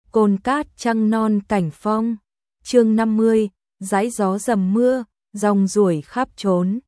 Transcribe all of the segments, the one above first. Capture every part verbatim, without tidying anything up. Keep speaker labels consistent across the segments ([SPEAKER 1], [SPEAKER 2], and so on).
[SPEAKER 1] cồn cát trăng non cảnh phong. Chương năm mươi, dãi gió dầm mưa, rong ruổi khắp trốn.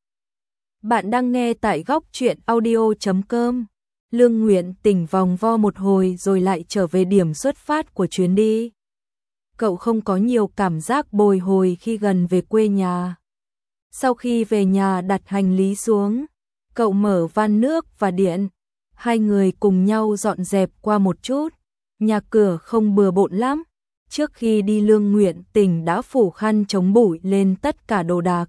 [SPEAKER 1] Bạn đang nghe tại góc truyện audio chấm com. Lương Nguyện tỉnh vòng vo một hồi rồi lại trở về điểm xuất phát của chuyến đi. Cậu không có nhiều cảm giác bồi hồi khi gần về quê nhà. Sau khi về nhà đặt hành lý xuống, cậu mở van nước và điện. Hai người cùng nhau dọn dẹp qua một chút. Nhà cửa không bừa bộn lắm. Trước khi đi Lương Nguyện Tỉnh đã phủ khăn chống bụi lên tất cả đồ đạc.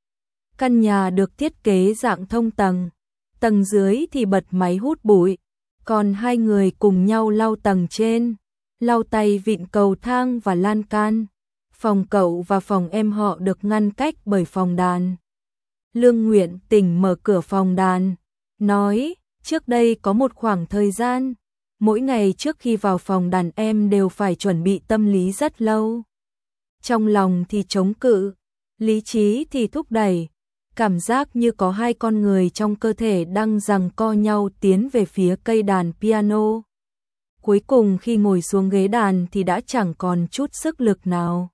[SPEAKER 1] Căn nhà được thiết kế dạng thông tầng. Tầng dưới thì bật máy hút bụi. Còn hai người cùng nhau lau tầng trên. Lau tay vịn cầu thang và lan can. Phòng cậu và phòng em họ được ngăn cách bởi phòng đàn. Lương Nguyện Tỉnh mở cửa phòng đàn. Nói, trước đây có một khoảng thời gian. Mỗi ngày trước khi vào phòng đàn em đều phải chuẩn bị tâm lý rất lâu. Trong lòng thì chống cự, lý trí thì thúc đẩy, cảm giác như có hai con người trong cơ thể đang giằng co nhau tiến về phía cây đàn piano. Cuối cùng khi ngồi xuống ghế đàn thì đã chẳng còn chút sức lực nào.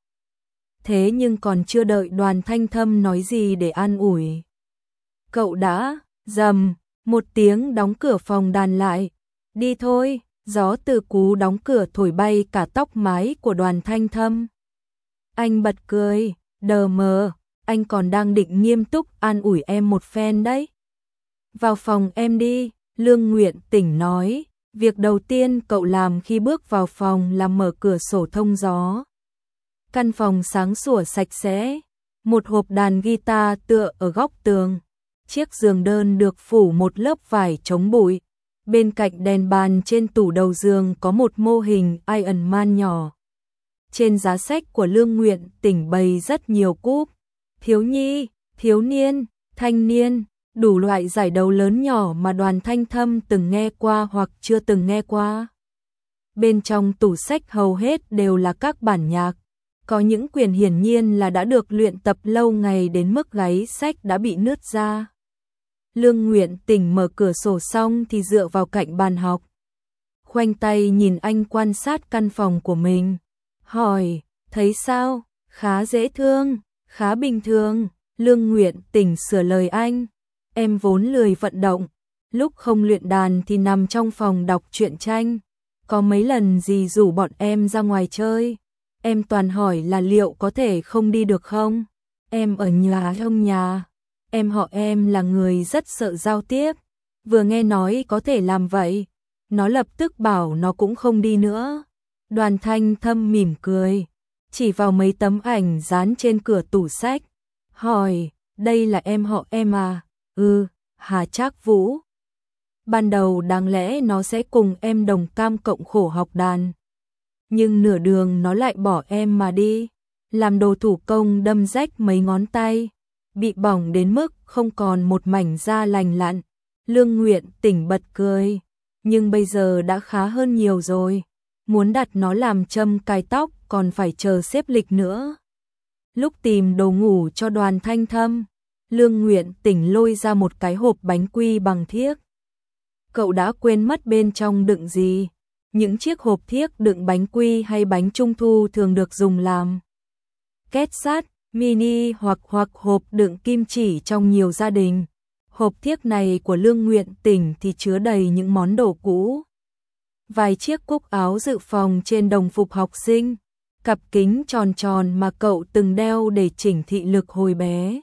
[SPEAKER 1] Thế nhưng còn chưa đợi Đoàn Thanh Thâm nói gì để an ủi, cậu đã rầm một tiếng đóng cửa phòng đàn lại. Đi thôi, gió từ cú đóng cửa thổi bay cả tóc mái của Đoàn Thanh Thâm. Anh bật cười, đờ mờ, anh còn đang định nghiêm túc an ủi em một phen đấy. Vào phòng em đi, Lương Nguyện Tỉnh nói. Việc đầu tiên cậu làm khi bước vào phòng là mở cửa sổ thông gió. Căn phòng sáng sủa sạch sẽ, một hộp đàn guitar tựa ở góc tường. Chiếc giường đơn được phủ một lớp vải chống bụi. Bên cạnh đèn bàn trên tủ đầu giường có một mô hình Iron Man nhỏ. Trên giá sách của Lương Nguyện Tỉnh bày rất nhiều cúp, thiếu nhi, thiếu niên, thanh niên, đủ loại giải đấu lớn nhỏ mà Đoàn Thanh Thâm từng nghe qua hoặc chưa từng nghe qua. Bên trong tủ sách hầu hết đều là các bản nhạc, có những quyển hiển nhiên là đã được luyện tập lâu ngày đến mức gáy sách đã bị nứt ra. Lương Nguyện Tỉnh mở cửa sổ xong thì dựa vào cạnh bàn học. Khoanh tay nhìn anh quan sát căn phòng của mình. Hỏi, thấy sao? Khá dễ thương, khá bình thường. Lương Nguyện Tỉnh sửa lời anh. Em vốn lười vận động. Lúc không luyện đàn thì nằm trong phòng đọc truyện tranh. Có mấy lần dì rủ bọn em ra ngoài chơi. Em toàn hỏi là liệu có thể không đi được không? Em ở nhà không nhà. Em họ em là người rất sợ giao tiếp, vừa nghe nói có thể làm vậy, nó lập tức bảo nó cũng không đi nữa. Đoàn Thanh Thâm mỉm cười, chỉ vào mấy tấm ảnh dán trên cửa tủ sách, hỏi, đây là em họ em à? Ừ, Hà Trác Vũ. Ban đầu đáng lẽ nó sẽ cùng em đồng cam cộng khổ học đàn, nhưng nửa đường nó lại bỏ em mà đi, làm đồ thủ công đâm rách mấy ngón tay. Bị bỏng đến mức không còn một mảnh da lành lặn. Lương Nguyện Tỉnh bật cười, nhưng bây giờ đã khá hơn nhiều rồi. Muốn đặt nó làm châm cài tóc còn phải chờ xếp lịch nữa. Lúc tìm đồ ngủ cho Đoàn Thanh Thâm, Lương Nguyện Tỉnh lôi ra một cái hộp bánh quy bằng thiếc. Cậu đã quên mất bên trong đựng gì. Những chiếc hộp thiếc đựng bánh quy hay bánh trung thu thường được dùng làm két sắt, mini hoặc hoặc hộp đựng kim chỉ trong nhiều gia đình. Hộp thiếc này của Lương Nguyện Tỉnh thì chứa đầy những món đồ cũ. Vài chiếc cúc áo dự phòng trên đồng phục học sinh, cặp kính tròn tròn mà cậu từng đeo để chỉnh thị lực hồi bé.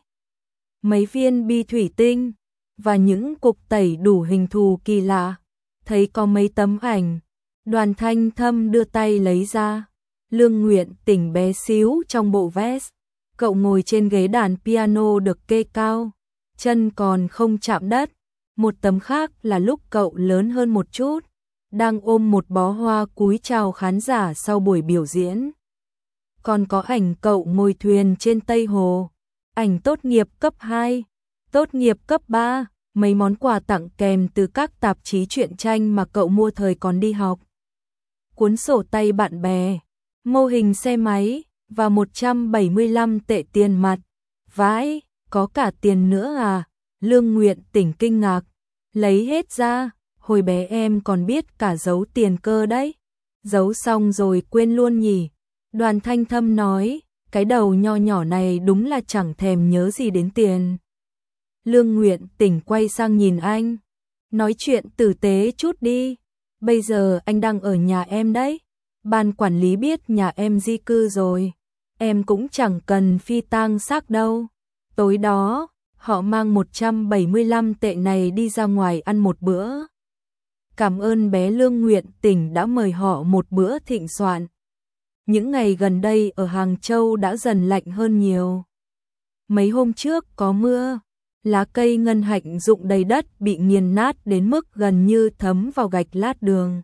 [SPEAKER 1] Mấy viên bi thủy tinh và những cục tẩy đủ hình thù kỳ lạ. Thấy có mấy tấm ảnh, Đoàn Thanh Thâm đưa tay lấy ra. Lương Nguyện Tỉnh bé xíu trong bộ vest. Cậu ngồi trên ghế đàn piano được kê cao, chân còn không chạm đất. Một tấm khác là lúc cậu lớn hơn một chút, đang ôm một bó hoa cúi chào khán giả sau buổi biểu diễn. Còn có ảnh cậu ngồi thuyền trên Tây Hồ, ảnh tốt nghiệp cấp hai, tốt nghiệp cấp ba, mấy món quà tặng kèm từ các tạp chí truyện tranh mà cậu mua thời còn đi học. Cuốn sổ tay bạn bè, mô hình xe máy và một trăm bảy mươi lăm tệ tiền mặt. Vãi, có cả tiền nữa à? Lương Nguyện Tỉnh kinh ngạc, lấy hết ra, hồi bé em còn biết cả giấu tiền cơ đấy. Giấu xong rồi quên luôn nhỉ. Đoàn Thanh Thâm nói, cái đầu nho nhỏ này đúng là chẳng thèm nhớ gì đến tiền. Lương Nguyện Tỉnh quay sang nhìn anh, nói chuyện tử tế chút đi. Bây giờ anh đang ở nhà em đấy. Ban quản lý biết nhà em di cư rồi. Em cũng chẳng cần phi tang xác đâu. Tối đó, họ mang một trăm bảy mươi lăm tệ này đi ra ngoài ăn một bữa. Cảm ơn bé Lương Nguyện Tỉnh đã mời họ một bữa thịnh soạn. Những ngày gần đây ở Hàng Châu đã dần lạnh hơn nhiều. Mấy hôm trước có mưa, lá cây ngân hạnh rụng đầy đất bị nghiền nát đến mức gần như thấm vào gạch lát đường.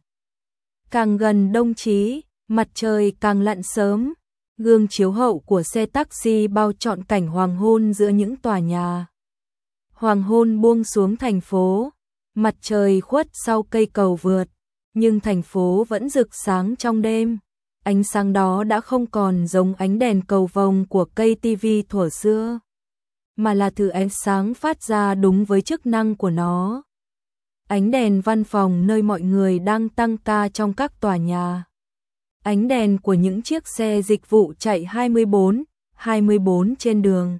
[SPEAKER 1] Càng gần đông chí, mặt trời càng lặn sớm, gương chiếu hậu của xe taxi bao trọn cảnh hoàng hôn giữa những tòa nhà. Hoàng hôn buông xuống thành phố, mặt trời khuất sau cây cầu vượt, nhưng thành phố vẫn rực sáng trong đêm. Ánh sáng đó đã không còn giống ánh đèn cầu vồng của cây tivi thuở xưa, mà là thứ ánh sáng phát ra đúng với chức năng của nó. Ánh đèn văn phòng nơi mọi người đang tăng ca trong các tòa nhà. Ánh đèn của những chiếc xe dịch vụ chạy hai mươi bốn, hai mươi bốn trên đường.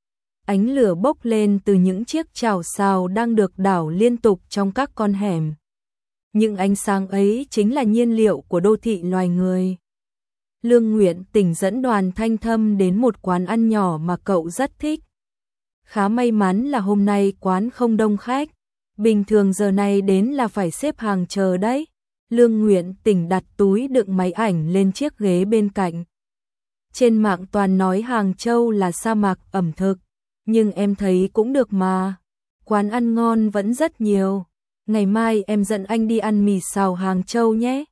[SPEAKER 1] Ánh lửa bốc lên từ những chiếc chảo xào đang được đảo liên tục trong các con hẻm. Những ánh sáng ấy chính là nhiên liệu của đô thị loài người. Lương Nguyện Tỉnh dẫn Đoàn Thanh Thâm đến một quán ăn nhỏ mà cậu rất thích. Khá may mắn là hôm nay quán không đông khách. Bình thường giờ này đến là phải xếp hàng chờ đấy. Lương Nguyện Tỉnh đặt túi đựng máy ảnh lên chiếc ghế bên cạnh. Trên mạng toàn nói Hàng Châu là sa mạc ẩm thực, nhưng em thấy cũng được mà. Quán ăn ngon vẫn rất nhiều. Ngày mai em dẫn anh đi ăn mì xào Hàng Châu nhé.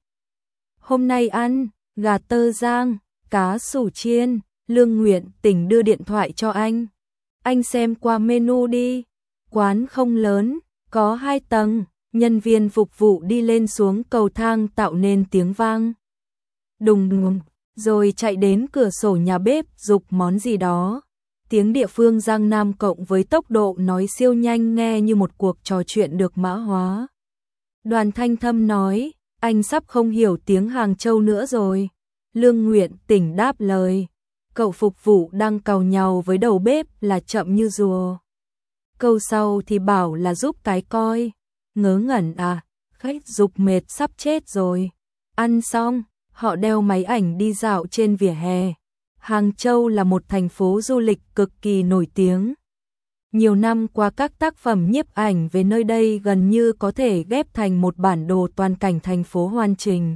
[SPEAKER 1] Hôm nay ăn gà tơ rang, cá sủ chiên. Lương Nguyện Tỉnh đưa điện thoại cho anh. Anh xem qua menu đi. Quán không lớn, có hai tầng. Nhân viên phục vụ đi lên xuống cầu thang tạo nên tiếng vang. Đùng đùng, rồi chạy đến cửa sổ nhà bếp giục món gì đó. Tiếng địa phương Giang Nam cộng với tốc độ nói siêu nhanh nghe như một cuộc trò chuyện được mã hóa. Đoàn Thanh Thâm nói, anh sắp không hiểu tiếng Hàng Châu nữa rồi. Lương Nguyện Tỉnh đáp lời. Cậu phục vụ đang càu nhàu với đầu bếp là chậm như rùa. Câu sau thì bảo là giúp cái coi. Ngớ ngẩn à, khách giục mệt sắp chết rồi. Ăn xong, họ đeo máy ảnh đi dạo trên vỉa hè. Hàng Châu là một thành phố du lịch cực kỳ nổi tiếng. Nhiều năm qua các tác phẩm nhiếp ảnh về nơi đây gần như có thể ghép thành một bản đồ toàn cảnh thành phố hoàn chỉnh.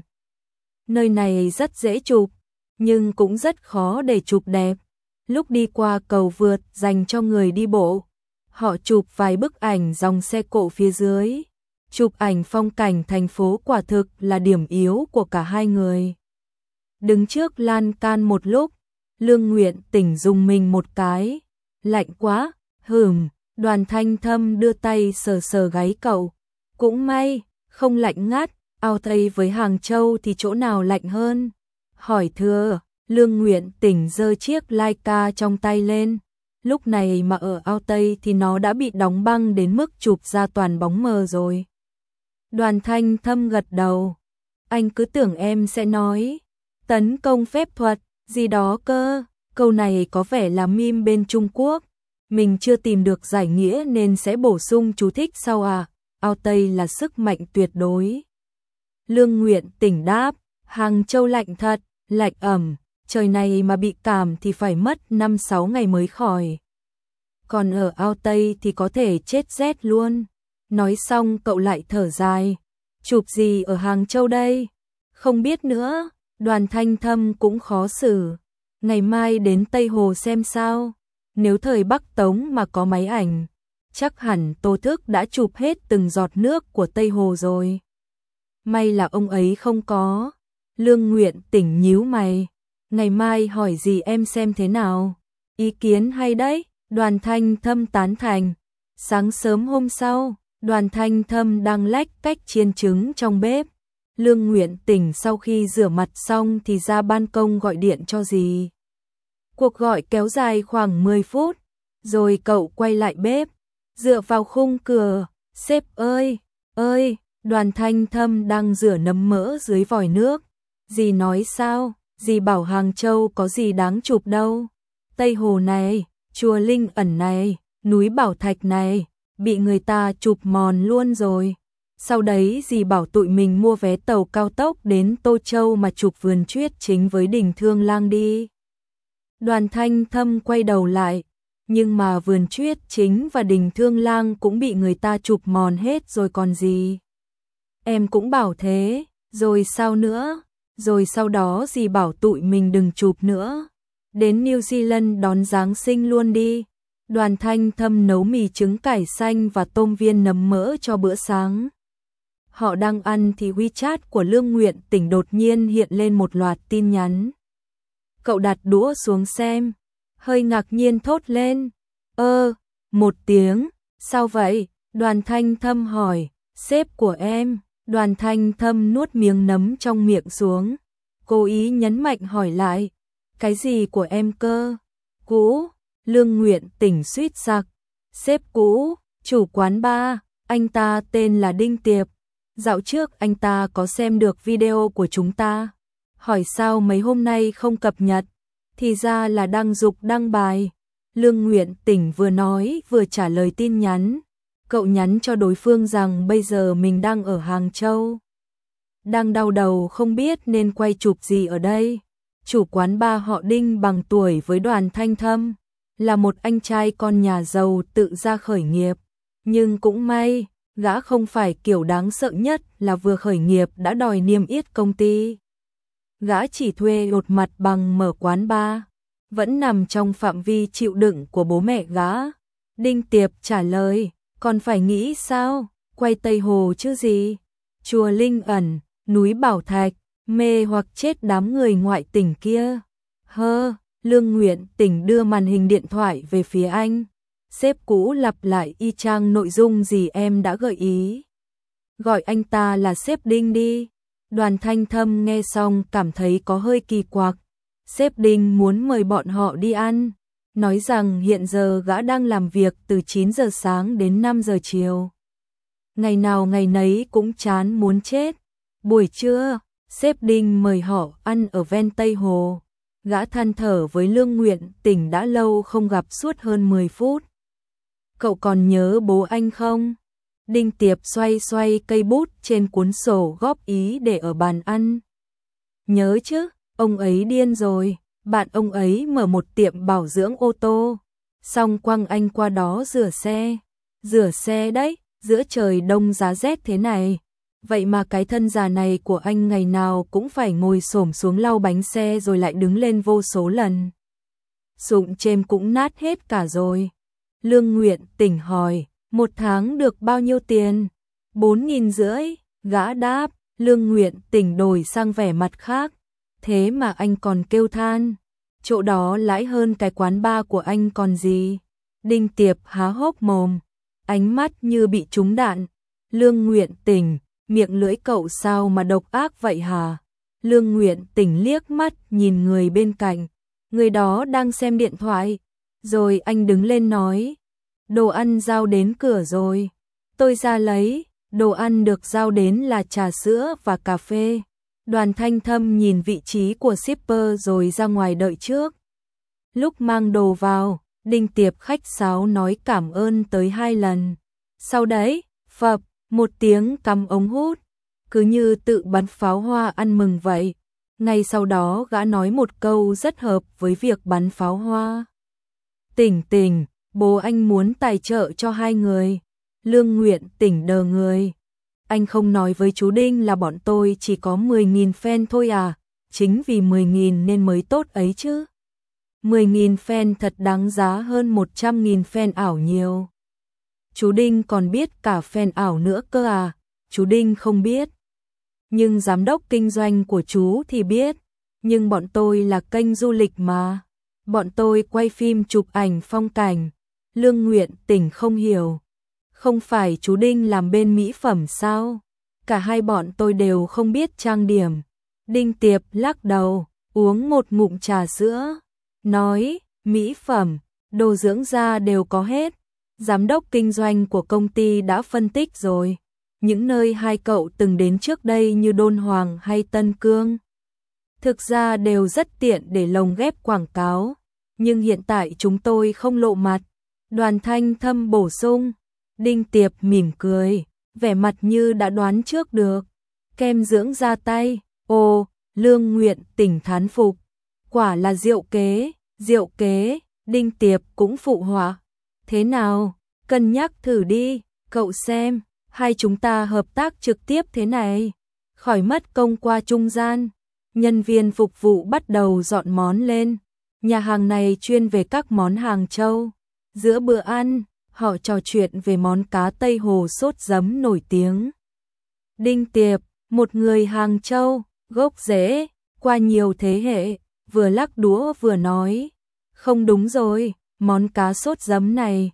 [SPEAKER 1] Nơi này rất dễ chụp, nhưng cũng rất khó để chụp đẹp. Lúc đi qua cầu vượt dành cho người đi bộ, họ chụp vài bức ảnh dòng xe cộ phía dưới. Chụp ảnh phong cảnh thành phố quả thực là điểm yếu của cả hai người. Đứng trước lan can một lúc, Lương Nguyện Tỉnh rùng mình một cái. Lạnh quá, hừm. Đoàn Thanh Thâm đưa tay sờ sờ gáy cậu. Cũng may, không lạnh ngắt. Ao Tây với Hàng Châu thì chỗ nào lạnh hơn? Hỏi thưa. Lương Nguyện Tỉnh giơ chiếc Leica trong tay lên. Lúc này mà ở Ao Tây thì nó đã bị đóng băng đến mức chụp ra toàn bóng mờ rồi. Đoàn Thanh Thâm gật đầu. Anh cứ tưởng em sẽ nói tấn công phép thuật gì đó cơ. Câu này có vẻ là meme bên Trung Quốc. Mình chưa tìm được giải nghĩa nên sẽ bổ sung chú thích sau à. Ao Tây là sức mạnh tuyệt đối. Lương Nguyện Tỉnh đáp. Hàng Châu lạnh thật, lạnh ẩm. Trời này mà bị cảm thì phải mất năm sáu ngày mới khỏi. Còn ở Ao Tây thì có thể chết rét luôn. Nói xong cậu lại thở dài. Chụp gì ở Hàng Châu đây? Không biết nữa. Đoàn Thanh Thâm cũng khó xử. Ngày mai đến Tây Hồ xem sao. Nếu thời Bắc Tống mà có máy ảnh, chắc hẳn Tô Thức đã chụp hết từng giọt nước của Tây Hồ rồi. May là ông ấy không có. Lương Nguyện Tỉnh nhíu mày. Ngày mai hỏi gì em xem thế nào. Ý kiến hay đấy. Đoàn Thanh Thâm tán thành. Sáng sớm hôm sau, Đoàn Thanh Thâm đang lách cách chiên trứng trong bếp. Lương Nguyện Tỉnh sau khi rửa mặt xong thì ra ban công gọi điện cho dì. Cuộc gọi kéo dài khoảng mười phút, rồi cậu quay lại bếp, dựa vào khung cửa. Sếp ơi, ơi, Đoàn Thanh Thâm đang rửa nấm mỡ dưới vòi nước. Dì nói sao? Dì bảo Hàng Châu có gì đáng chụp đâu. Tây Hồ này, chùa Linh Ẩn này, núi Bảo Thạch này, bị người ta chụp mòn luôn rồi. Sau đấy dì bảo tụi mình mua vé tàu cao tốc đến Tô Châu mà chụp vườn chuyết chính với Đình Thương Lang đi. Đoàn Thanh Thâm quay đầu lại, nhưng mà vườn chuyết chính và Đình Thương Lang cũng bị người ta chụp mòn hết rồi còn gì. Em cũng bảo thế, rồi sao nữa? Rồi sau đó dì bảo tụi mình đừng chụp nữa. Đến New Zealand đón Giáng sinh luôn đi. Đoàn Thanh Thâm nấu mì trứng cải xanh và tôm viên nấm mỡ cho bữa sáng. Họ đang ăn thì WeChat của Lương Nguyện Tỉnh đột nhiên hiện lên một loạt tin nhắn. Cậu đặt đũa xuống xem, hơi ngạc nhiên thốt lên. Ơ, một tiếng, sao vậy? Đoàn Thanh Thâm hỏi, sếp của em. Đoàn Thanh Thâm nuốt miếng nấm trong miệng xuống, cố ý nhấn mạnh hỏi lại, cái gì của em cơ? Cũ, Lương Nguyện Tỉnh suýt sặc, sếp cũ, chủ quán bar, anh ta tên là Đinh Tiệp. Dạo trước anh ta có xem được video của chúng ta, hỏi sao mấy hôm nay không cập nhật, thì ra là đang dục đăng bài. Lương Nguyện Tỉnh vừa nói vừa trả lời tin nhắn. Cậu nhắn cho đối phương rằng bây giờ mình đang ở Hàng Châu. Đang đau đầu không biết nên quay chụp gì ở đây. Chủ quán bar họ Đinh bằng tuổi với Đoàn Thanh Thâm, là một anh trai con nhà giàu tự ra khởi nghiệp. Nhưng cũng may, gã không phải kiểu đáng sợ nhất là vừa khởi nghiệp đã đòi niêm yết công ty. Gã chỉ thuê một mặt bằng mở quán bar, vẫn nằm trong phạm vi chịu đựng của bố mẹ gã. Đinh Tiệp trả lời, còn phải nghĩ sao, quay Tây Hồ chứ gì, chùa Linh Ẩn, núi Bảo Thạch, mê hoặc chết đám người ngoại tỉnh kia. Hơ, Lương Nguyện Tỉnh đưa màn hình điện thoại về phía anh. Sếp cũ lặp lại y chang nội dung gì em đã gợi ý. Gọi anh ta là sếp Đinh đi. Đoàn Thanh Thâm nghe xong cảm thấy có hơi kỳ quặc. Sếp Đinh muốn mời bọn họ đi ăn, nói rằng hiện giờ gã đang làm việc từ chín giờ sáng đến năm giờ chiều. Ngày nào ngày nấy cũng chán muốn chết. Buổi trưa, sếp Đinh mời họ ăn ở ven Tây Hồ. Gã than thở với Lương Nguyện Tỉnh đã lâu không gặp suốt hơn mười phút. Cậu còn nhớ bố anh không? Đinh Tiệp xoay xoay cây bút trên cuốn sổ góp ý để ở bàn ăn. Nhớ chứ, ông ấy điên rồi. Bạn ông ấy mở một tiệm bảo dưỡng ô tô, xong quăng anh qua đó rửa xe. Rửa xe đấy, giữa trời đông giá rét thế này. Vậy mà cái thân già này của anh ngày nào cũng phải ngồi xổm xuống lau bánh xe rồi lại đứng lên vô số lần. Sụng chêm cũng nát hết cả rồi. Lương Nguyện Tỉnh hỏi, một tháng được bao nhiêu tiền? Bốn nghìn rưỡi, gã đáp. Lương Nguyện Tỉnh đổi sang vẻ mặt khác. Thế mà anh còn kêu than, chỗ đó lãi hơn cái quán bar của anh còn gì. Đinh Tiệp há hốc mồm, ánh mắt như bị trúng đạn. Lương Nguyện Tỉnh, miệng lưỡi cậu sao mà độc ác vậy hả? Lương Nguyện Tỉnh liếc mắt nhìn người bên cạnh, người đó đang xem điện thoại. Rồi anh đứng lên nói, đồ ăn giao đến cửa rồi. Tôi ra lấy, đồ ăn được giao đến là trà sữa và cà phê. Đoàn Thanh Thâm nhìn vị trí của shipper rồi ra ngoài đợi trước. Lúc mang đồ vào, Đinh Tiệp khách sáo nói cảm ơn tới hai lần. Sau đấy, phập, một tiếng cắm ống hút, cứ như tự bắn pháo hoa ăn mừng vậy. Ngay sau đó gã nói một câu rất hợp với việc bắn pháo hoa. Tỉnh Tỉnh, bố anh muốn tài trợ cho hai người. Lương Nguyện Tỉnh đờ người. Anh không nói với chú Đinh là bọn tôi chỉ có mười nghìn fan thôi à, chính vì mười nghìn nên mới tốt ấy chứ. mười nghìn fan thật đáng giá hơn một trăm nghìn fan ảo nhiều. Chú Đinh còn biết cả fan ảo nữa cơ à, chú Đinh không biết. Nhưng giám đốc kinh doanh của chú thì biết, nhưng bọn tôi là kênh du lịch mà. Bọn tôi quay phim chụp ảnh phong cảnh. Lương Nguyện Tỉnh không hiểu. Không phải chú Đinh làm bên mỹ phẩm sao? Cả hai bọn tôi đều không biết trang điểm. Đinh Tiệp lắc đầu, uống một ngụm trà sữa, nói, mỹ phẩm, đồ dưỡng da đều có hết. Giám đốc kinh doanh của công ty đã phân tích rồi. Những nơi hai cậu từng đến trước đây như Đôn Hoàng hay Tân Cương, Thực ra đều rất tiện để lồng ghép quảng cáo, nhưng hiện tại chúng tôi không lộ mặt. Đoàn Thanh Thâm bổ sung. Đinh Tiệp mỉm cười, vẻ mặt như đã đoán trước được. Kem dưỡng da tay, ồ, Lương Nguyện Tỉnh thán phục. Quả là diệu kế, diệu kế, Đinh Tiệp cũng phụ họa. Thế nào, cân nhắc thử đi, cậu xem, hai chúng ta hợp tác trực tiếp thế này. Khỏi mất công qua trung gian. Nhân viên phục vụ bắt đầu dọn món lên. Nhà hàng này chuyên về các món Hàng Châu. Giữa bữa ăn, họ trò chuyện về món cá Tây Hồ sốt giấm nổi tiếng. Đinh Tiệp, một người Hàng Châu, gốc rễ, qua nhiều thế hệ, vừa lắc đũa vừa nói. Không đúng rồi, món cá sốt giấm này,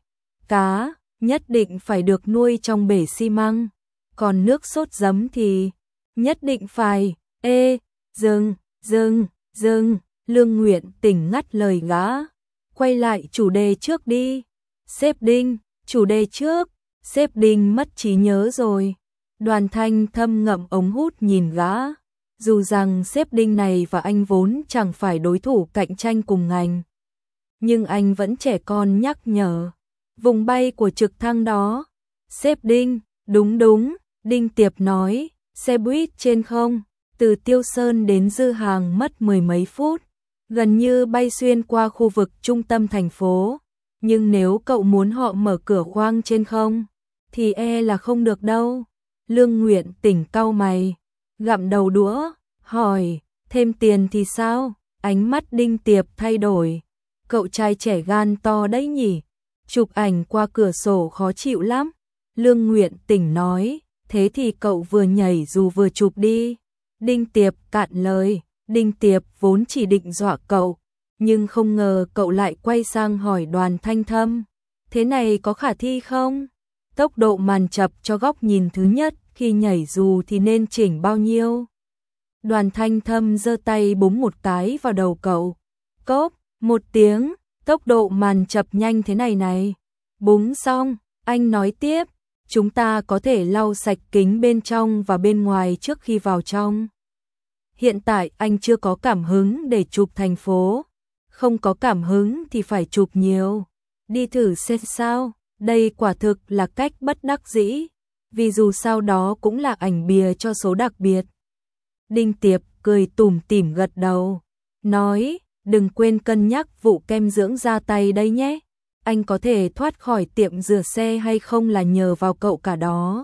[SPEAKER 1] cá nhất định phải được nuôi trong bể xi măng, còn nước sốt giấm thì nhất định phải, ê, dừng, dừng, dừng, Lương Nguyện Tỉnh ngắt lời gã. Quay lại chủ đề trước đi. Sếp Đinh, chủ đề trước, sếp Đinh mất trí nhớ rồi. Đoàn Thanh Thâm ngậm ống hút nhìn gã. Dù rằng sếp Đinh này và anh vốn chẳng phải đối thủ cạnh tranh cùng ngành, nhưng anh vẫn trẻ con nhắc nhở. Vùng bay của trực thăng đó. Sếp Đinh, đúng đúng, Đinh Tiệp nói, xe buýt trên không, từ Tiêu Sơn đến Dư Hàng mất mười mấy phút, gần như bay xuyên qua khu vực trung tâm thành phố. Nhưng nếu cậu muốn họ mở cửa khoang trên không, thì e là không được đâu. Lương Nguyện Tỉnh cau mày, gặm đầu đũa, hỏi, thêm tiền thì sao? Ánh mắt Đinh Tiệp thay đổi. Cậu trai trẻ gan to đấy nhỉ? Chụp ảnh qua cửa sổ khó chịu lắm. Lương Nguyện Tỉnh nói, thế thì cậu vừa nhảy dù vừa chụp đi. Đinh Tiệp cạn lời. Đinh Tiệp vốn chỉ định dọa cậu, nhưng không ngờ cậu lại quay sang hỏi Đoàn Thanh Thâm. Thế này có khả thi không? Tốc độ màn chập cho góc nhìn thứ nhất khi nhảy dù thì nên chỉnh bao nhiêu? Đoàn Thanh Thâm giơ tay búng một cái vào đầu cậu. Cốp, một tiếng, tốc độ màn chập nhanh thế này này. Búng xong, anh nói tiếp, chúng ta có thể lau sạch kính bên trong và bên ngoài trước khi vào trong. Hiện tại anh chưa có cảm hứng để chụp thành phố. Không có cảm hứng thì phải chụp nhiều. Đi thử xem sao, đây quả thực là cách bất đắc dĩ. Vì dù sao đó cũng là ảnh bìa cho số đặc biệt. Đinh Tiệp cười tủm tỉm gật đầu. Nói, đừng quên cân nhắc vụ kem dưỡng da tay đây nhé. Anh có thể thoát khỏi tiệm rửa xe hay không là nhờ vào cậu cả đó.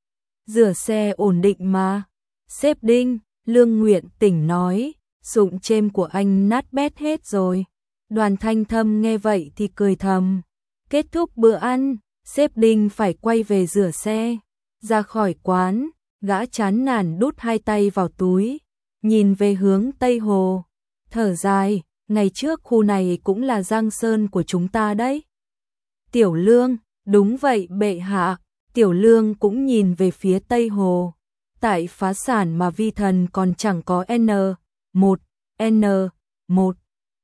[SPEAKER 1] Rửa xe ổn định mà. Sếp Đinh, Lương Nguyện Tỉnh nói, sụn chêm của anh nát bét hết rồi. Đoàn Thanh Thâm nghe vậy thì cười thầm. Kết thúc bữa ăn, sếp Đinh phải quay về rửa xe. Ra khỏi quán, gã chán nản đút hai tay vào túi, nhìn về hướng Tây Hồ. Thở dài, ngày trước khu này cũng là giang sơn của chúng ta đấy. Tiểu Lương, đúng vậy bệ hạ. Tiểu Lương cũng nhìn về phía Tây Hồ. Tại phá sản mà vi thần còn chẳng có N một, N một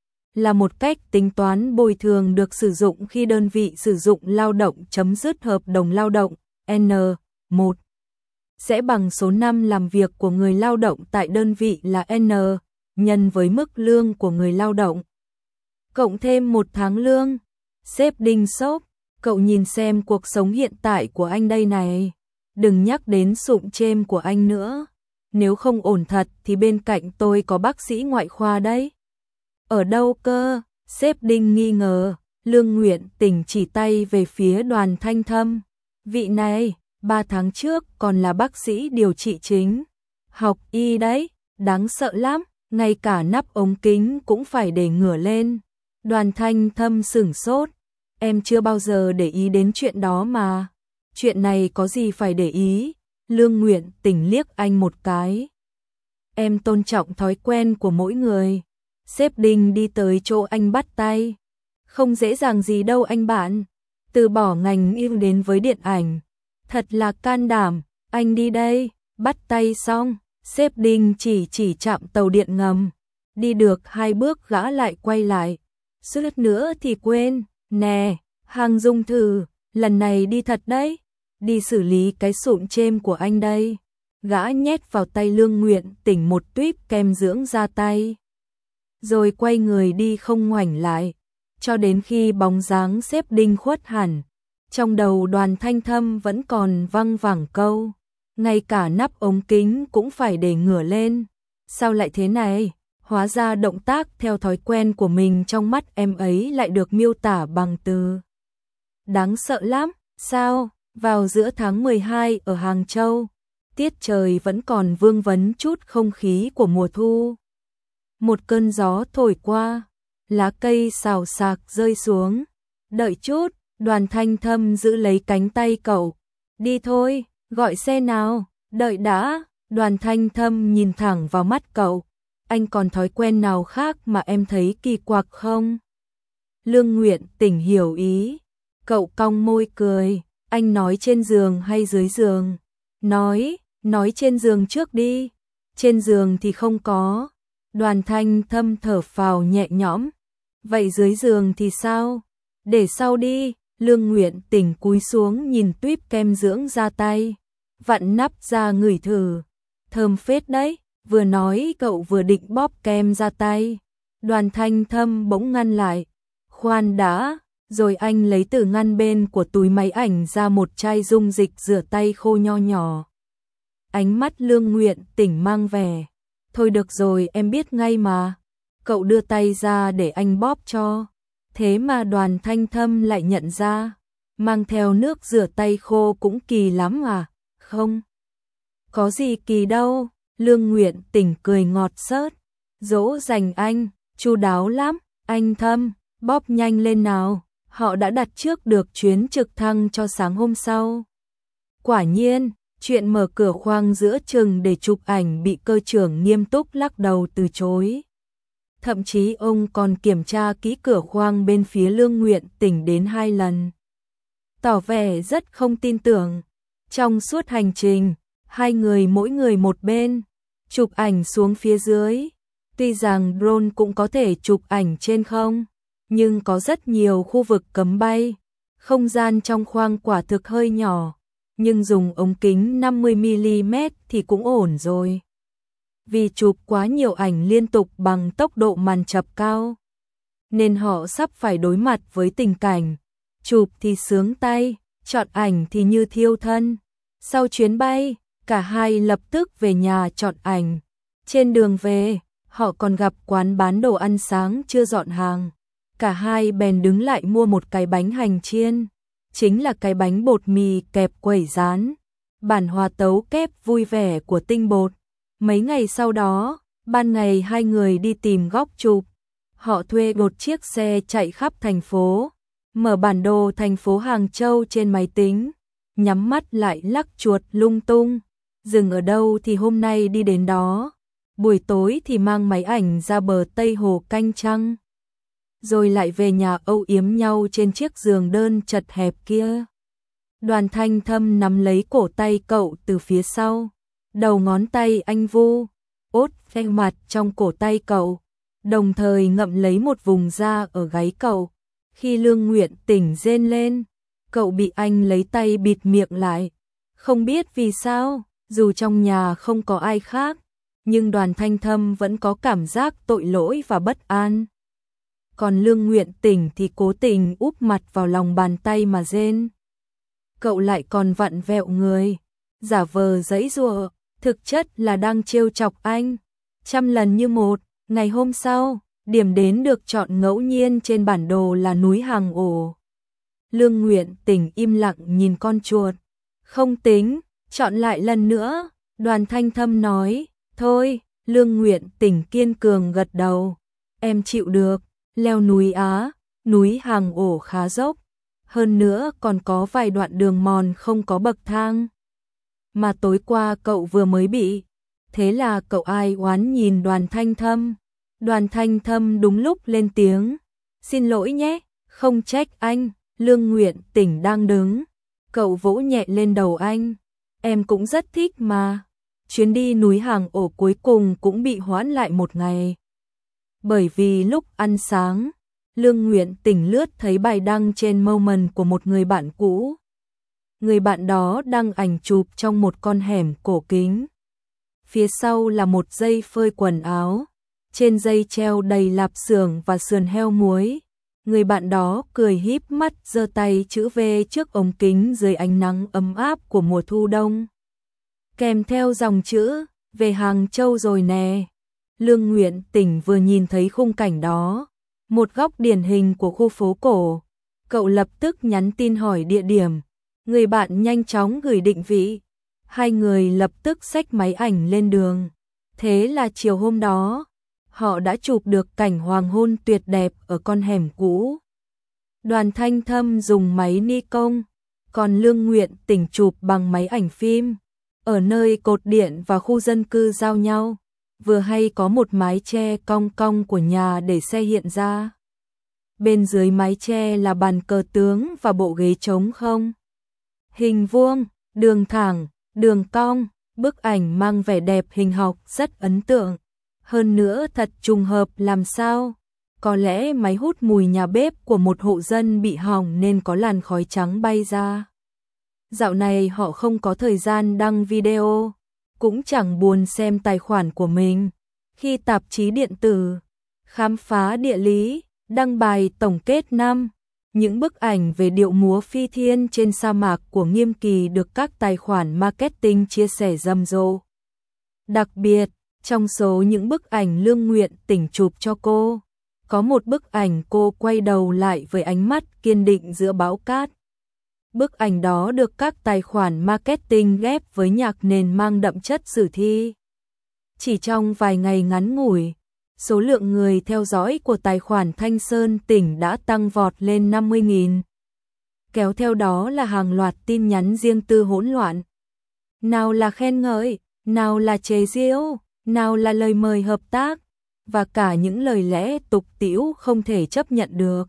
[SPEAKER 1] là một cách tính toán bồi thường được sử dụng khi đơn vị sử dụng lao động chấm dứt hợp đồng lao động. N một sẽ bằng số năm làm việc của người lao động tại đơn vị là N nhân với mức lương của người lao động, cộng thêm một tháng lương. Sếp Đinh sốc, cậu nhìn xem cuộc sống hiện tại của anh đây này. Đừng nhắc đến sụn chêm của anh nữa. Nếu không ổn thật thì bên cạnh tôi có bác sĩ ngoại khoa đấy. Ở đâu cơ? Sếp Đinh nghi ngờ. Lương Nguyện Tỉnh chỉ tay về phía Đoàn Thanh Thâm. Vị này, ba tháng trước còn là bác sĩ điều trị chính. Học y đấy, đáng sợ lắm. Ngay cả nắp ống kính cũng phải để ngửa lên. Đoàn Thanh Thâm sửng sốt. Em chưa bao giờ để ý đến chuyện đó mà. Chuyện này có gì phải để ý? Lương Nguyện Tỉnh liếc anh một cái. Em tôn trọng thói quen của mỗi người. Sếp Đinh đi tới chỗ anh bắt tay. Không dễ dàng gì đâu anh bạn. Từ bỏ ngành y đến với điện ảnh. Thật là can đảm. Anh đi đây. Bắt tay xong, sếp Đinh chỉ chỉ chạm tàu điện ngầm. Đi được hai bước gã lại quay lại. Suýt nữa thì quên. Nè, Hàng Dung thử. Lần này đi thật đấy. Đi xử lý cái sụn chêm của anh đây. gã nhét vào tay Lương Nguyện Tỉnh một tuýp kem dưỡng da tay. Rồi quay người đi không ngoảnh lại, cho đến khi bóng dáng xếp Đinh khuất hẳn. Trong đầu Đoàn Thanh Thâm vẫn còn văng vẳng câu, ngay cả nắp ống kính cũng phải để ngửa lên. Sao lại thế này? Hóa ra động tác theo thói quen của mình trong mắt em ấy lại được miêu tả bằng từ đáng sợ lắm. Sao? Vào giữa tháng mười hai ở Hàng Châu, tiết trời vẫn còn vương vấn chút không khí của mùa thu. Một cơn gió thổi qua, lá cây xào xạc rơi xuống. Đợi chút, Đoàn Thanh Thâm giữ lấy cánh tay cậu. Đi thôi, gọi xe nào, đợi đã. Đoàn Thanh Thâm nhìn thẳng vào mắt cậu. Anh còn thói quen nào khác mà em thấy kỳ quặc không? Lương Nguyện Tỉnh hiểu ý. Cậu cong môi cười. Anh nói trên giường hay dưới giường? Nói, nói trên giường trước đi. Trên giường thì không có. Đoàn Thanh Thâm thở phào nhẹ nhõm. Vậy dưới giường thì sao? Để sau đi. Lương Nguyện Tỉnh cúi xuống nhìn tuýp kem dưỡng da tay, vặn nắp ra ngửi thử. Thơm phết đấy. Vừa nói cậu vừa định bóp kem da tay. Đoàn Thanh Thâm bỗng ngăn lại. Khoan đã. Rồi anh lấy từ ngăn bên của túi máy ảnh ra một chai dung dịch rửa tay khô nho nhỏ. Ánh mắt Lương Nguyện Tỉnh mang vẻ. Thôi được rồi, em biết ngay mà. Cậu đưa tay ra để anh bóp cho. Thế mà Đoàn Thanh Thâm lại nhận ra. Mang theo nước rửa tay khô cũng kỳ lắm à? Không. Có gì kỳ đâu. Lương Nguyện Tỉnh cười ngọt xớt. Dỗ dành anh, chu đáo lắm. Anh Thâm, bóp nhanh lên nào. Họ đã đặt trước được chuyến trực thăng cho sáng hôm sau. Quả nhiên, chuyện mở cửa khoang giữa chừng để chụp ảnh bị cơ trưởng nghiêm túc lắc đầu từ chối. Thậm chí ông còn kiểm tra kỹ cửa khoang bên phía Lương Nguyện Tỉnh đến hai lần. Tỏ vẻ rất không tin tưởng. Trong suốt hành trình, hai người mỗi người một bên, chụp ảnh xuống phía dưới. Tuy rằng drone cũng có thể chụp ảnh trên không, nhưng có rất nhiều khu vực cấm bay. Không gian trong khoang quả thực hơi nhỏ, nhưng dùng ống kính năm mươi mi li mét thì cũng ổn rồi. Vì chụp quá nhiều ảnh liên tục bằng tốc độ màn chập cao, nên họ sắp phải đối mặt với tình cảnh chụp thì sướng tay, chọn ảnh thì như thiêu thân. Sau chuyến bay, cả hai lập tức về nhà chọn ảnh. Trên đường về, họ còn gặp quán bán đồ ăn sáng chưa dọn hàng. Cả hai bèn đứng lại mua một cái bánh hành chiên, chính là cái bánh bột mì kẹp quẩy rán, bản hòa tấu kép vui vẻ của tinh bột. Mấy ngày sau đó, ban ngày hai người đi tìm góc chụp. Họ thuê một chiếc xe chạy khắp thành phố, mở bản đồ thành phố Hàng Châu trên máy tính, nhắm mắt lại lắc chuột lung tung. Dừng ở đâu thì hôm nay đi đến đó. Buổi tối thì mang máy ảnh ra bờ Tây Hồ canh trăng. Rồi lại về nhà âu yếm nhau trên chiếc giường đơn chật hẹp kia. Đoàn Thanh Thâm nắm lấy cổ tay cậu từ phía sau. Đầu ngón tay anh vu ốt ve mặt trong cổ tay cậu, đồng thời ngậm lấy một vùng da ở gáy cậu. Khi Lương Nguyện Tỉnh rên lên, cậu bị anh lấy tay bịt miệng lại. Không biết vì sao, dù trong nhà không có ai khác, nhưng Đoàn Thanh Thâm vẫn có cảm giác tội lỗi và bất an. Còn Lương Nguyện Tỉnh thì cố tình úp mặt vào lòng bàn tay mà rên. Cậu lại còn vặn vẹo người, giả vờ giãy giụa, thực chất là đang trêu chọc anh. Trăm lần như một, ngày hôm sau, điểm đến được chọn ngẫu nhiên trên bản đồ là núi Hàng Ổ. Lương Nguyện Tỉnh im lặng nhìn con chuột. Không tính, chọn lại lần nữa. Đoàn Thanh Thâm nói, thôi. Lương Nguyện Tỉnh kiên cường gật đầu. Em chịu được. Leo núi Á, núi Hàng Ổ khá dốc. Hơn nữa còn có vài đoạn đường mòn không có bậc thang. Mà tối qua cậu vừa mới bị. Thế là cậu ai oán nhìn Đoàn Thanh Thâm. Đoàn Thanh Thâm đúng lúc lên tiếng. Xin lỗi nhé, không trách anh. Lương Nguyện Tỉnh đang đứng. Cậu vỗ nhẹ lên đầu anh. Em cũng rất thích mà. Chuyến đi núi Hàng Ổ cuối cùng cũng bị hoãn lại một ngày. Bởi vì lúc ăn sáng, Lương Nguyện Tỉnh lướt thấy bài đăng trên Moment của một người bạn cũ. Người bạn đó đăng ảnh chụp trong một con hẻm cổ kính. phía sau là một dây phơi quần áo, trên dây treo đầy lạp xưởng và sườn heo muối. Người bạn đó cười híp mắt giơ tay chữ V trước ống kính dưới ánh nắng ấm áp của mùa thu đông. Kèm theo dòng chữ, về Hàng Châu rồi nè. Lương Nguyện Tỉnh vừa nhìn thấy khung cảnh đó, một góc điển hình của khu phố cổ. Cậu lập tức nhắn tin hỏi địa điểm, người bạn nhanh chóng gửi định vị. Hai người lập tức xách máy ảnh lên đường. Thế là chiều hôm đó, họ đã chụp được cảnh hoàng hôn tuyệt đẹp ở con hẻm cũ. Đoàn Thanh Thâm dùng máy Nikon, còn Lương Nguyện Tỉnh chụp bằng máy ảnh phim. Ở nơi cột điện và khu dân cư giao nhau, vừa hay có một mái che cong cong của nhà để xe hiện ra. Bên dưới mái che là bàn cờ tướng và bộ ghế trống không. Hình vuông, đường thẳng, đường cong, bức ảnh mang vẻ đẹp hình học rất ấn tượng. Hơn nữa thật trùng hợp làm sao. Có lẽ máy hút mùi nhà bếp của một hộ dân bị hỏng nên có làn khói trắng bay ra. Dạo này họ không có thời gian đăng video, cũng chẳng buồn xem tài khoản của mình. Khi tạp chí điện tử Khám phá địa lý đăng bài tổng kết năm, những bức ảnh về điệu múa phi thiên trên sa mạc của Nghiêm Kỳ được các tài khoản marketing chia sẻ rầm rộ. Đặc biệt, trong số những bức ảnh Lương Nguyện Tỉnh chụp cho cô, có một bức ảnh cô quay đầu lại với ánh mắt kiên định giữa bão cát. Bức ảnh đó được các tài khoản marketing ghép với nhạc nền mang đậm chất sử thi. Chỉ trong vài ngày ngắn ngủi, số lượng người theo dõi của tài khoản Thanh Sơn Tỉnh đã tăng vọt lên năm mươi nghìn. Kéo theo đó là hàng loạt tin nhắn riêng tư hỗn loạn. Nào là khen ngợi, nào là chế giễu, nào là lời mời hợp tác, và cả những lời lẽ tục tĩu không thể chấp nhận được.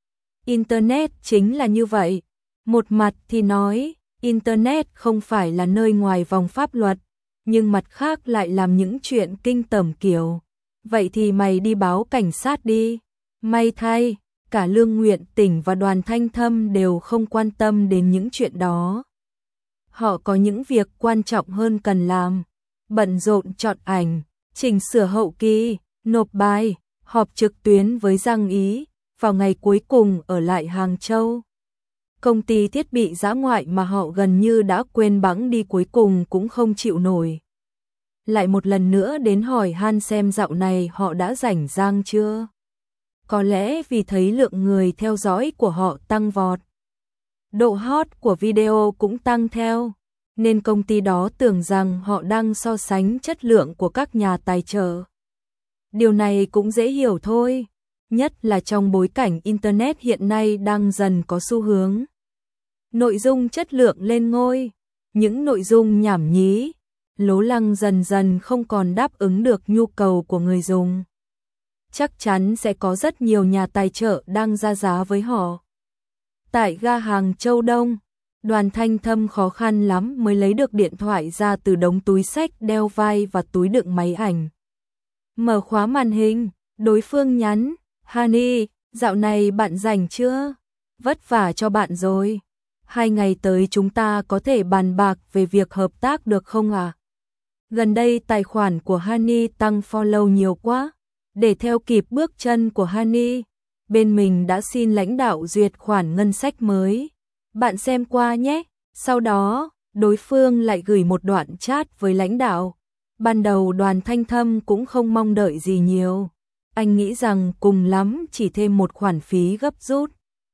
[SPEAKER 1] Internet chính là như vậy. Một mặt thì nói, Internet không phải là nơi ngoài vòng pháp luật, nhưng mặt khác lại làm những chuyện kinh tởm kiểu. Vậy thì mày đi báo cảnh sát đi. May thay, cả Lương Nguyện Tỉnh và Đoàn Thanh Thâm đều không quan tâm đến những chuyện đó. Họ có những việc quan trọng hơn cần làm. Bận rộn chọn ảnh, chỉnh sửa hậu kỳ, nộp bài, họp trực tuyến với Giang Ý, vào ngày cuối cùng ở lại Hàng Châu. Công ty thiết bị dã ngoại mà họ gần như đã quên bẵng đi cuối cùng cũng không chịu nổi. Lại một lần nữa đến hỏi han xem dạo này họ đã rảnh rang chưa. Có lẽ vì thấy lượng người theo dõi của họ tăng vọt, độ hot của video cũng tăng theo, nên công ty đó tưởng rằng họ đang so sánh chất lượng của các nhà tài trợ. Điều này cũng dễ hiểu thôi, nhất là trong bối cảnh Internet hiện nay đang dần có xu hướng nội dung chất lượng lên ngôi. Những nội dung nhảm nhí, lố lăng dần dần không còn đáp ứng được nhu cầu của người dùng. Chắc chắn sẽ có rất nhiều nhà tài trợ đang ra giá với họ. Tại ga Hàng Châu Đông, Đoàn Thanh Thâm khó khăn lắm mới lấy được điện thoại ra từ đống túi xách đeo vai và túi đựng máy ảnh. Mở khóa màn hình, đối phương nhắn, Honey, dạo này bạn rảnh chưa? Vất vả cho bạn rồi. Hai ngày tới chúng ta có thể bàn bạc về việc hợp tác được không à? Gần đây tài khoản của Honey tăng follow nhiều quá. Để theo kịp bước chân của Honey, bên mình đã xin lãnh đạo duyệt khoản ngân sách mới. Bạn xem qua nhé. Sau đó, đối phương lại gửi một đoạn chat với lãnh đạo. Ban đầu Đoàn Thanh Thâm cũng không mong đợi gì nhiều. Anh nghĩ rằng cùng lắm chỉ thêm một khoản phí gấp rút.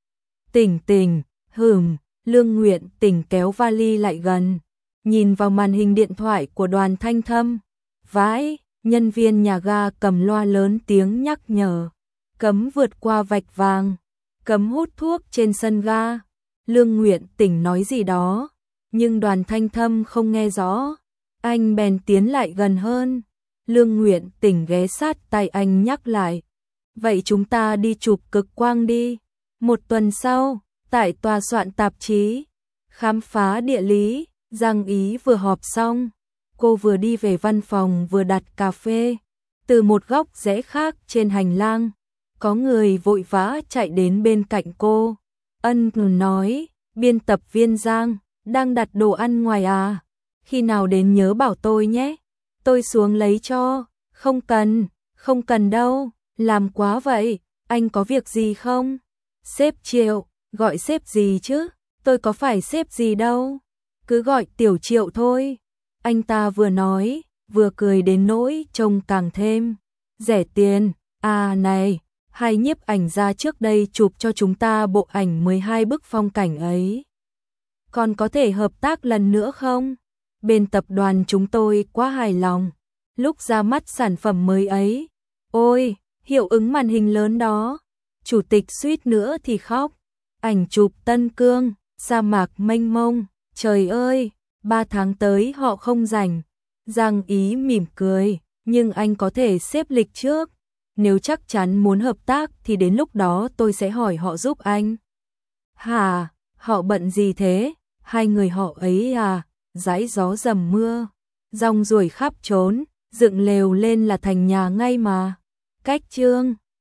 [SPEAKER 1] Tỉnh tỉnh, hừm, Lương Nguyện Tỉnh kéo vali lại gần, nhìn vào màn hình điện thoại của Đoàn Thanh Thâm. Vãi, nhân viên nhà ga cầm loa lớn tiếng nhắc nhở. Cấm vượt qua vạch vàng, cấm hút thuốc trên sân ga. Lương Nguyện Tỉnh nói gì đó, nhưng Đoàn Thanh Thâm không nghe rõ. Anh bèn tiến lại gần hơn. Lương Nguyện Tỉnh ghé sát tay anh nhắc lại. Vậy chúng ta đi chụp cực quang đi. Một tuần sau, tại tòa soạn tạp chí Khám phá địa lý, Giang Ý vừa họp xong. Cô vừa đi về văn phòng vừa đặt cà phê. Từ một góc rẽ khác trên hành lang, có người vội vã chạy đến bên cạnh cô. Ân nói, biên tập viên Giang, đang đặt đồ ăn ngoài à? Khi nào đến nhớ bảo tôi nhé. tôi xuống lấy cho. Không cần, không cần đâu, làm quá vậy, anh có việc gì không? Sếp Triệu, gọi sếp gì chứ, tôi có phải sếp gì đâu, cứ gọi Tiểu Triệu thôi. Anh ta vừa nói, vừa cười đến nỗi trông càng thêm rẻ tiền. À này, hai nhiếp ảnh gia trước đây chụp cho chúng ta bộ ảnh mười hai bức phong cảnh ấy. Còn có thể hợp tác lần nữa không? Bên tập đoàn chúng tôi quá hài lòng lúc ra mắt sản phẩm mới ấy. Ôi, hiệu ứng màn hình lớn đó. Chủ tịch suýt nữa thì khóc. Ảnh chụp Tân Cương, sa mạc mênh mông. Trời ơi, ba tháng tới họ không rảnh. Giang Ý mỉm cười, nhưng anh có thể xếp lịch trước. Nếu chắc chắn muốn hợp tác thì đến lúc đó tôi sẽ hỏi họ giúp anh. Hả, họ bận gì thế? Hai người họ ấy à, dãi gió dầm mưa, rong ruổi khắp trốn, dựng lều lên là thành nhà ngay mà. Cách chương